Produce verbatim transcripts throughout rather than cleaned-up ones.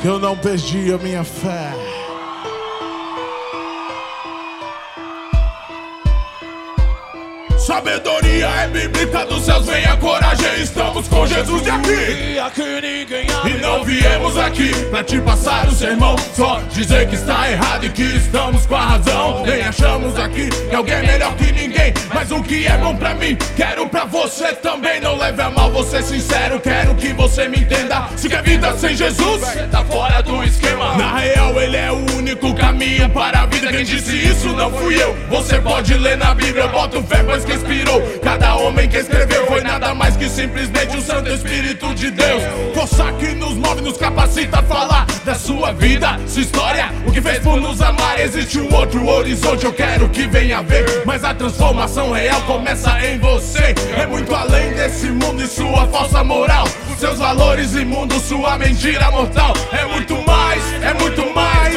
que eu não perdi a minha fé. Sabedoria é bíblica dos céus, vem a coragem, estamos com Jesus de aqui. E aqui ninguém abre. E não viemos aqui pra te passar o sermão, só dizer que está errado e que estamos com a razão. Nem achamos aqui que alguém é melhor que ninguém, mas o que é bom pra mim, quero pra você também. Não leve a mal, vou ser sincero, quero que você me entenda. Se quer vida sem Jesus, Você tá fora do esquema. na real ele é o único caminho para a vida. Quem disse isso não fui eu. Você pode ler na Bíblia, boto fé pois que inspirou. Cada homem que escreveu foi nada mais que simplesmente o Santo Espírito de Deus. Força que nos move, nos capacita a falar da sua vida, sua história, o que fez por nos amar. Existe um outro horizonte, eu quero que venha ver, mas a transformação real começa em você. É muito além desse mundo e sua falsa moral, seus valores imundos, sua mentira mortal. É muito mais, é muito mais.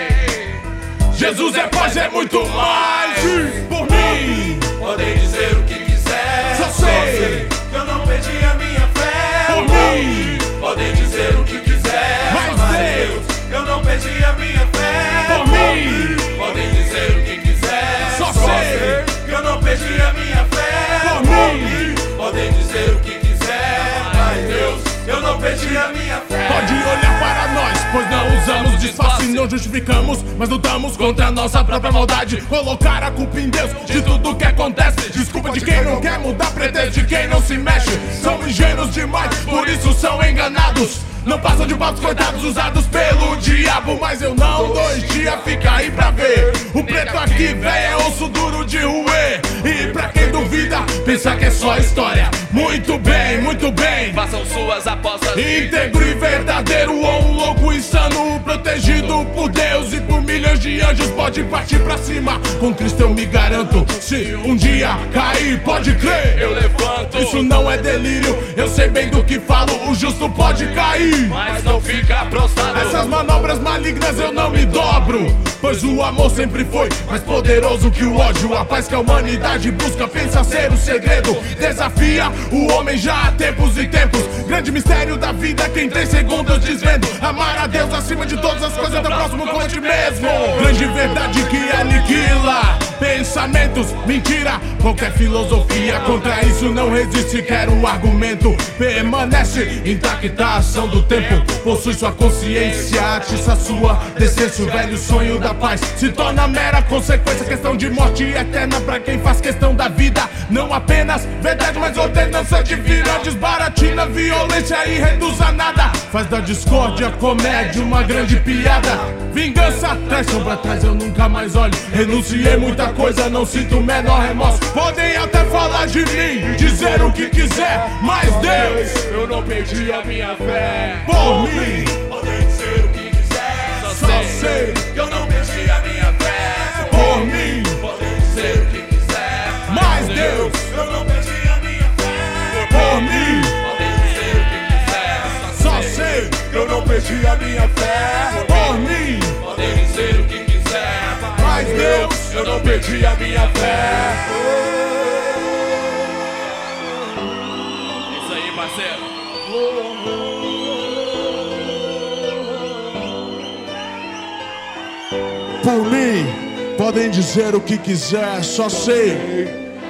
Jesus é paz, é muito mais. Por mim, Podem dizer o que quiser, só sei que eu não perdi a minha fé. por mim. Podem dizer o que quiser, Mas Deus, eu não perdi a minha fé. por mim, Podem dizer o que quiser, só sei que eu não perdi a minha fé. por mim. Podem dizer o que quiser, mas Deus, eu não perdi a minha fé. Pode olhar para nós, pois não usamos disfarce, não justificamos, mas lutamos contra a nossa própria maldade. Colocar a culpa em Deus de tudo que acontece, desculpa de quem não quer mudar, pretexto de quem não se mexe. São ingênuos demais, por isso são enganados. Não passam de patos coitados usados pelo diabo. Mas eu não dou dia, fica aí pra ver. O preto aqui, véi, é osso duro de roer. E pra quem duvida, pensa que é só história. Muito bem, muito bem. Façam suas apostas. Íntegro e verdadeiro, ou um louco insano, protegido por Deus e por milhões de anjos. Pode partir pra cima, com Cristo eu me garanto. Se um dia cair, pode crer, Eu levanto, isso não é delírio, eu sei bem do que falo. O justo pode cair, mas não fica prostrado. essas manobras malignas eu não me dobro, pois o amor sempre foi mais poderoso que o ódio. A paz que a humanidade busca pensa ser o segredo. Desafia o homem já há tempos e tempos. Grande mistério da vida, quem tem segundos desvendo. Amar a Deus acima de todas as coisas, tão próximo como a ti mesmo. Grande verdade que aniquila pensamentos, mentira, qualquer filosofia contra isso não resiste. Quero um argumento, permanece intacta a ação do tempo. Possui sua consciência, atiça sua decência. O velho sonho da paz se torna mera consequência. Questão de morte eterna pra quem faz questão da vida. Não apenas verdade, mas ordenança divina. Desbaratina violência e reduz a nada. Faz da discórdia comédia uma grande piada. Vingança traz sombra atrás, eu nunca mais olho. Renunciei muita coisa, não sinto o menor remorso. Podem até falar de mim, dizer o que quiser, mas Deus, Eu não perdi a minha fé. por mim, Podem dizer o que quiser, só sei que eu não perdi a minha fé. por mim, Podem dizer o que quiser, mas Deus, eu não perdi a minha fé. por mim, Podem dizer o que quiser, só sei que eu não perdi a minha fé. por mim, Podem dizer o que quiser, mas Deus, eu não perdi a minha fé. Isso aí, parceiro. por mim, podem dizer o que quiser, só sei.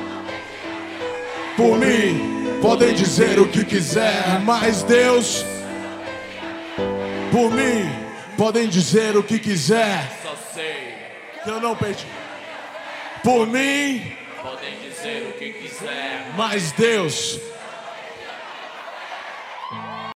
Por mim, podem dizer o que quiser, mas Deus, por mim, podem dizer o que quiser, Só sei. que eu não perdi. Por mim, Podem dizer o que quiser, mas Deus,